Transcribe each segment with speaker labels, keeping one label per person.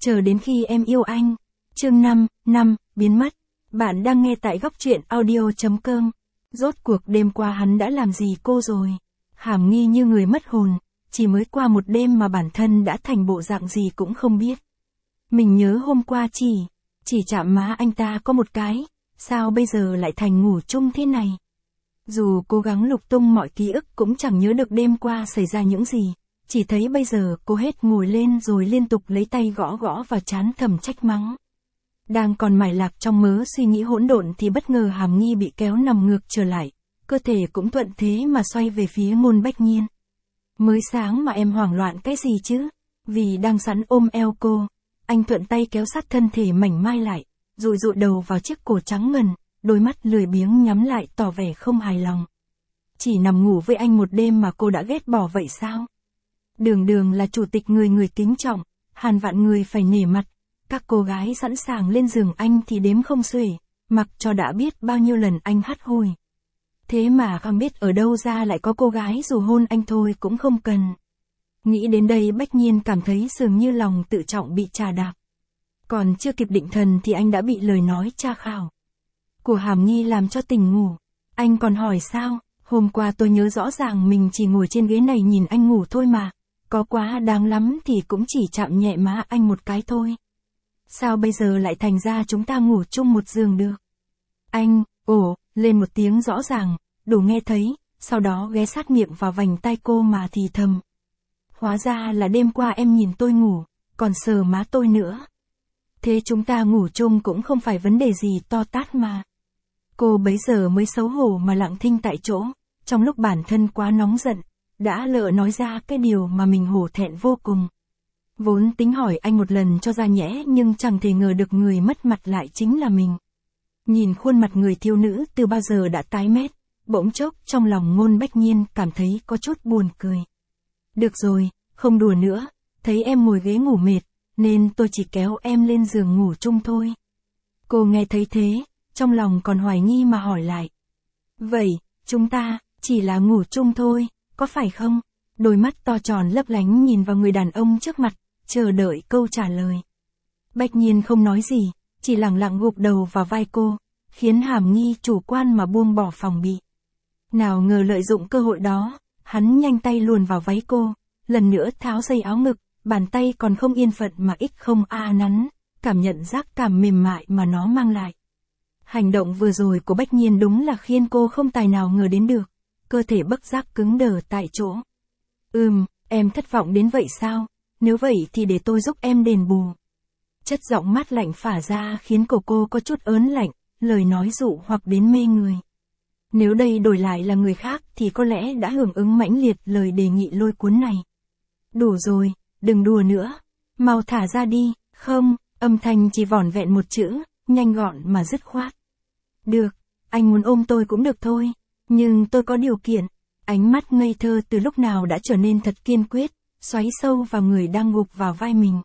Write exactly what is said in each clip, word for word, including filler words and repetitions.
Speaker 1: Chờ đến khi em yêu anh. Chương năm, năm, biến mất. Bạn đang nghe tại góc truyện audio.com. Rốt cuộc đêm qua hắn đã làm gì cô rồi? Hàm Nghi như người mất hồn, chỉ mới qua một đêm mà bản thân đã thành bộ dạng gì cũng không biết. Mình nhớ hôm qua chỉ, chỉ chạm má anh ta có một cái, sao bây giờ lại thành ngủ chung thế này? Dù cố gắng lục tung mọi ký ức cũng chẳng nhớ được đêm qua xảy ra những gì, chỉ thấy bây giờ cô hết ngồi lên rồi liên tục lấy tay gõ gõ vào trán thầm trách mắng. Đang còn mải lạc trong mớ suy nghĩ hỗn độn thì bất ngờ Hàm Nghi bị kéo nằm ngược trở lại, cơ thể cũng thuận thế mà xoay về phía Ngôn Bách Nhiên. Mới sáng mà em hoảng loạn cái gì chứ? Vì đang sẵn ôm eo cô, anh thuận tay kéo sát thân thể mảnh mai lại, dụi dụi đầu vào chiếc cổ trắng ngần, đôi mắt lười biếng nhắm lại tỏ vẻ không hài lòng. Chỉ nằm ngủ với anh một đêm mà cô đã ghét bỏ vậy sao? Đường đường là chủ tịch người người kính trọng, hàn vạn người phải nể mặt. Các cô gái sẵn sàng lên giường anh thì đếm không xuể, mặc cho đã biết bao nhiêu lần anh hắt hủi. Thế mà không biết ở đâu ra lại có cô gái dù hôn anh thôi cũng không cần. Nghĩ đến đây Bách Nhiên cảm thấy dường như lòng tự trọng bị trà đạp. Còn chưa kịp định thần thì anh đã bị lời nói tra khảo của Hàm Nghi làm cho tỉnh ngủ. Anh còn hỏi sao, hôm qua tôi nhớ rõ ràng mình chỉ ngồi trên ghế này nhìn anh ngủ thôi mà, có quá đáng lắm thì cũng chỉ chạm nhẹ má anh một cái thôi. Sao bây giờ lại thành ra chúng ta ngủ chung một giường được? Anh, ồ, lên một tiếng rõ ràng, đủ nghe thấy, sau đó ghé sát miệng vào vành tai cô mà thì thầm. Hóa ra là đêm qua em nhìn tôi ngủ, còn sờ má tôi nữa. Thế chúng ta ngủ chung cũng không phải vấn đề gì to tát mà. Cô bấy giờ mới xấu hổ mà lặng thinh tại chỗ, trong lúc bản thân quá nóng giận, đã lỡ nói ra cái điều mà mình hổ thẹn vô cùng. Vốn tính hỏi anh một lần cho ra nhẽ nhưng chẳng thể ngờ được người mất mặt lại chính là mình. Nhìn khuôn mặt người thiếu nữ từ bao giờ đã tái mét, bỗng chốc trong lòng Ngôn Bách Nhiên cảm thấy có chút buồn cười. Được rồi, không đùa nữa, thấy em ngồi ghế ngủ mệt, nên tôi chỉ kéo em lên giường ngủ chung thôi. Cô nghe thấy thế, trong lòng còn hoài nghi mà hỏi lại. Vậy, chúng ta, chỉ là ngủ chung thôi, có phải không? Đôi mắt to tròn lấp lánh nhìn vào người đàn ông trước mặt, chờ đợi câu trả lời. Bách Nhiên không nói gì, chỉ lặng lặng gục đầu vào vai cô, khiến Hàm Nghi chủ quan mà buông bỏ phòng bị. Nào ngờ lợi dụng cơ hội đó, hắn nhanh tay luồn vào váy cô, lần nữa tháo dây áo ngực, bàn tay còn không yên phận mà ích không a nắn, cảm nhận giác cảm mềm mại mà nó mang lại. Hành động vừa rồi của Bách Nhiên đúng là khiến cô không tài nào ngờ đến được, cơ thể bất giác cứng đờ tại chỗ. Ừm, em thất vọng đến vậy sao? Nếu vậy thì để tôi giúp em đền bù. Chất giọng mát lạnh phả ra khiến cổ cô có chút ớn lạnh, lời nói dụ hoặc đến mê người. Nếu đây đổi lại là người khác thì có lẽ đã hưởng ứng mãnh liệt lời đề nghị lôi cuốn này. Đủ rồi, đừng đùa nữa. Mau thả ra đi, không, âm thanh chỉ vỏn vẹn một chữ, nhanh gọn mà dứt khoát. Được, anh muốn ôm tôi cũng được thôi, nhưng tôi có điều kiện. Ánh mắt ngây thơ từ lúc nào đã trở nên thật kiên quyết, xoáy sâu vào người đang gục vào vai mình.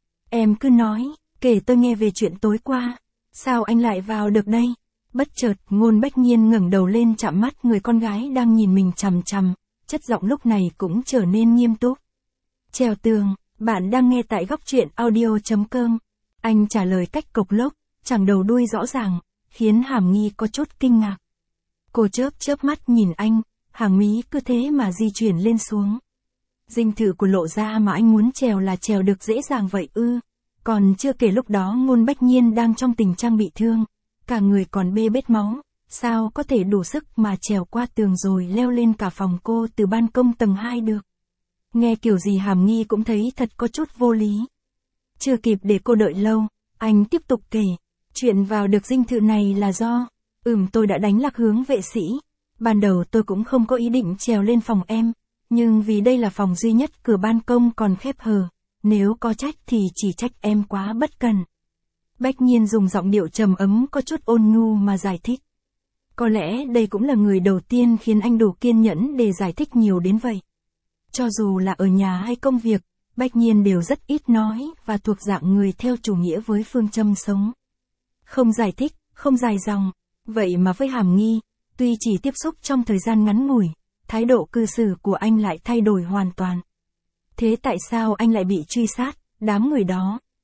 Speaker 1: Em cứ nói, kể tôi nghe về chuyện tối qua. Sao anh lại vào được đây? Bất chợt, Ngôn Bách Nhiên ngẩng đầu lên chạm mắt người con gái đang nhìn mình chằm chằm, chất giọng lúc này cũng trở nên nghiêm túc. Trèo tường, bạn đang nghe tại góc truyện audio.com. Anh trả lời cách cộc lốc, chẳng đầu đuôi rõ ràng, khiến Hàm Nghi có chút kinh ngạc. Cô chớp chớp mắt nhìn anh, hàng mí cứ thế mà di chuyển lên xuống. Dinh thự của Lộ gia mà anh muốn trèo là trèo được dễ dàng vậy ư? Còn chưa kể lúc đó Ngôn Bách Nhiên đang trong tình trạng bị thương, cả người còn bê bết máu, sao có thể đủ sức mà trèo qua tường rồi leo lên cả phòng cô từ ban công tầng hai được? Nghe kiểu gì Hàm Nghi cũng thấy thật có chút vô lý. Chưa kịp để cô đợi lâu, anh tiếp tục kể, chuyện vào được dinh thự này là do, ừm tôi đã đánh lạc hướng vệ sĩ. Ban đầu tôi cũng không có ý định trèo lên phòng em, nhưng vì đây là phòng duy nhất cửa ban công còn khép hờ, nếu có trách thì chỉ trách em quá bất cần. Bách Nhiên dùng giọng điệu trầm ấm có chút ôn nhu mà giải thích. Có lẽ đây cũng là người đầu tiên khiến anh đủ kiên nhẫn để giải thích nhiều đến vậy. Cho dù là ở nhà hay công việc, Bách Nhiên đều rất ít nói và thuộc dạng người theo chủ nghĩa với phương châm sống. Không giải thích, không dài dòng, vậy mà với Hàm Nghi, tuy chỉ tiếp xúc trong thời gian ngắn ngủi, thái độ cư xử của anh lại thay đổi hoàn toàn. Thế tại sao anh lại bị truy sát, đám người đó?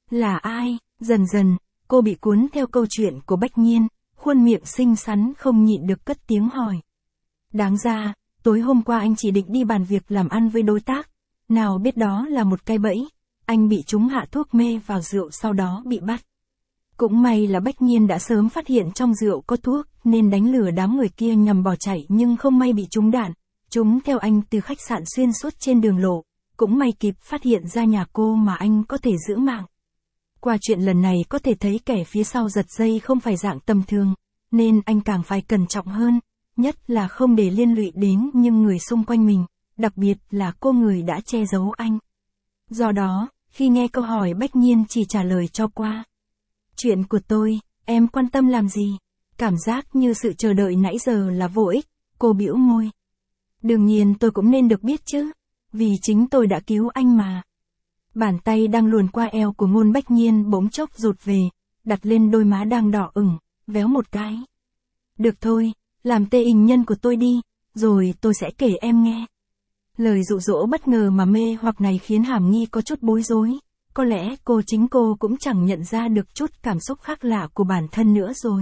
Speaker 1: Là ai? Dần dần, cô bị cuốn theo câu chuyện của Bách Nhiên, khuôn miệng xinh xắn không nhịn được cất tiếng hỏi. Đáng ra, tối hôm qua anh chỉ định đi bàn việc làm ăn với đối tác, nào biết đó là một cái bẫy, anh bị chúng hạ thuốc mê vào rượu sau đó bị bắt. Cũng may là Bách Nhiên đã sớm phát hiện trong rượu có thuốc, nên đánh lừa đám người kia nhằm bỏ chạy nhưng không may bị trúng đạn. Chúng theo anh từ khách sạn xuyên suốt trên đường lộ, cũng may kịp phát hiện ra nhà cô mà anh có thể giữ mạng. Qua chuyện lần này có thể thấy kẻ phía sau giật dây không phải dạng tầm thường, nên anh càng phải cẩn trọng hơn, nhất là không để liên lụy đến những người xung quanh mình, đặc biệt là cô người đã che giấu anh. Do đó, khi nghe câu hỏi Bách Nhiên chỉ trả lời cho qua. Chuyện của tôi, em quan tâm làm gì? Cảm giác như sự chờ đợi nãy giờ là vô ích, cô bĩu môi. Đương nhiên tôi cũng nên được biết chứ, vì chính tôi đã cứu anh mà. Bàn tay đang luồn qua eo của Ngôn Bách Nhiên bỗng chốc rụt về, đặt lên đôi má đang đỏ ửng, véo một cái. Được thôi, làm tê hình nhân của tôi đi, rồi tôi sẽ kể em nghe. Lời dụ dỗ bất ngờ mà mê hoặc này khiến Hàm Nghi có chút bối rối, có lẽ cô chính cô cũng chẳng nhận ra được chút cảm xúc khác lạ của bản thân nữa rồi.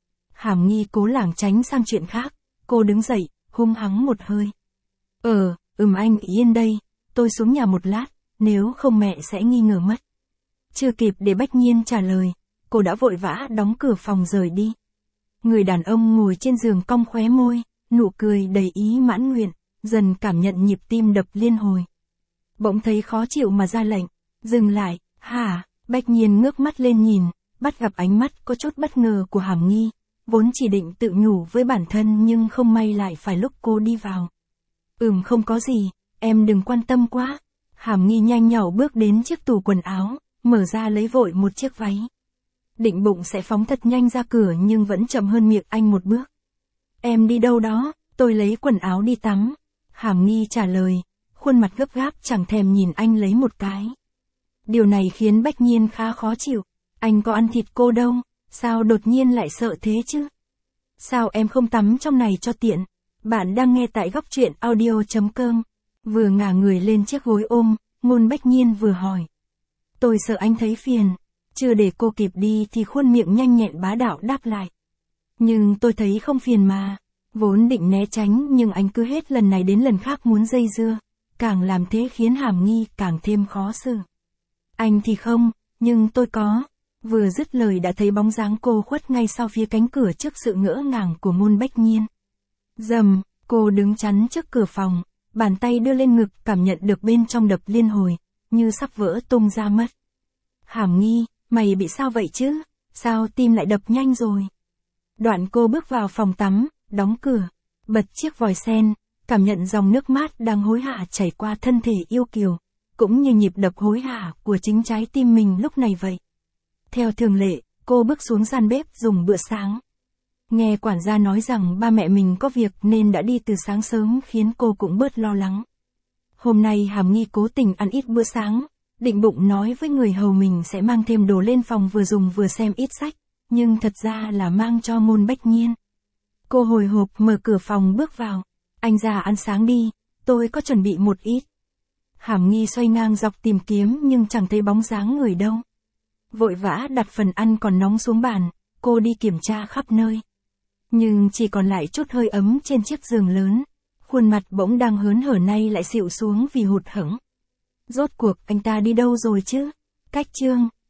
Speaker 1: Hàm Nghi cố lảng tránh sang chuyện khác, cô đứng dậy, hung hắng một hơi. Ờ, ừm anh yên đây, tôi xuống nhà một lát, nếu không mẹ sẽ nghi ngờ mất. Chưa kịp để Bách Nhiên trả lời, cô đã vội vã đóng cửa phòng rời đi. Người đàn ông ngồi trên giường cong khóe môi, nụ cười đầy ý mãn nguyện, dần cảm nhận nhịp tim đập liên hồi. Bỗng thấy khó chịu mà ra lệnh, dừng lại, hả? Bách Nhiên ngước mắt lên nhìn, bắt gặp ánh mắt có chút bất ngờ của Hàm Nghi, vốn chỉ định tự nhủ với bản thân nhưng không may lại phải lúc cô đi vào. Ừm không có gì, em đừng quan tâm quá. Hàm Nghi nhanh nhỏ bước đến chiếc tủ quần áo, mở ra lấy vội một chiếc váy. Định bụng sẽ phóng thật nhanh ra cửa nhưng vẫn chậm hơn miệng anh một bước. Em đi đâu đó? Tôi lấy quần áo đi tắm. Hàm Nghi trả lời, khuôn mặt gấp gáp chẳng thèm nhìn anh lấy một cái. Điều này khiến Bách Nhiên khá khó chịu. Anh có ăn thịt cô đâu, sao đột nhiên lại sợ thế chứ? Sao em không tắm trong này cho tiện? Bạn đang nghe tại góc truyện audio chấm com. Vừa ngả người lên chiếc gối ôm, Ngôn Bách Nhiên vừa hỏi. Tôi sợ anh thấy phiền. Chưa để cô kịp đi thì khuôn miệng nhanh nhẹn bá đạo đáp lại. Nhưng tôi thấy không phiền mà. Vốn định né tránh nhưng anh cứ hết lần này đến lần khác muốn dây dưa. Càng làm thế khiến Hàm Nghi càng thêm khó xử. Anh thì không, nhưng tôi có. Vừa dứt lời đã thấy bóng dáng cô khuất ngay sau phía cánh cửa trước sự ngỡ ngàng của Ngôn Bách Nhiên. Dầm, cô đứng chắn trước cửa phòng, bàn tay đưa lên ngực cảm nhận được bên trong đập liên hồi, như sắp vỡ tung ra mất. Hàm Nghi, mày bị sao vậy chứ? Sao tim lại đập nhanh rồi? Đoạn cô bước vào phòng tắm, đóng cửa, bật chiếc vòi sen, cảm nhận dòng nước mát đang hối hả chảy qua thân thể yêu kiều, cũng như nhịp đập hối hả của chính trái tim mình lúc này vậy. Theo thường lệ, cô bước xuống gian bếp dùng bữa sáng. Nghe quản gia nói rằng ba mẹ mình có việc nên đã đi từ sáng sớm khiến cô cũng bớt lo lắng. Hôm nay Hàm Nghi cố tình ăn ít bữa sáng, định bụng nói với người hầu mình sẽ mang thêm đồ lên phòng vừa dùng vừa xem ít sách, nhưng thật ra là mang cho Ngôn Bách Nhiên. Cô hồi hộp mở cửa phòng bước vào. Anh ra ăn sáng đi, tôi có chuẩn bị một ít. Hàm Nghi xoay ngang dọc tìm kiếm nhưng chẳng thấy bóng dáng người đâu. Vội vã đặt phần ăn còn nóng xuống bàn, cô đi kiểm tra khắp nơi. Nhưng chỉ còn lại chút hơi ấm trên chiếc giường lớn. Khuôn mặt bỗng đang hớn hở nay lại xịu xuống vì hụt hẫng. Rốt cuộc anh ta đi đâu rồi chứ? Cách chương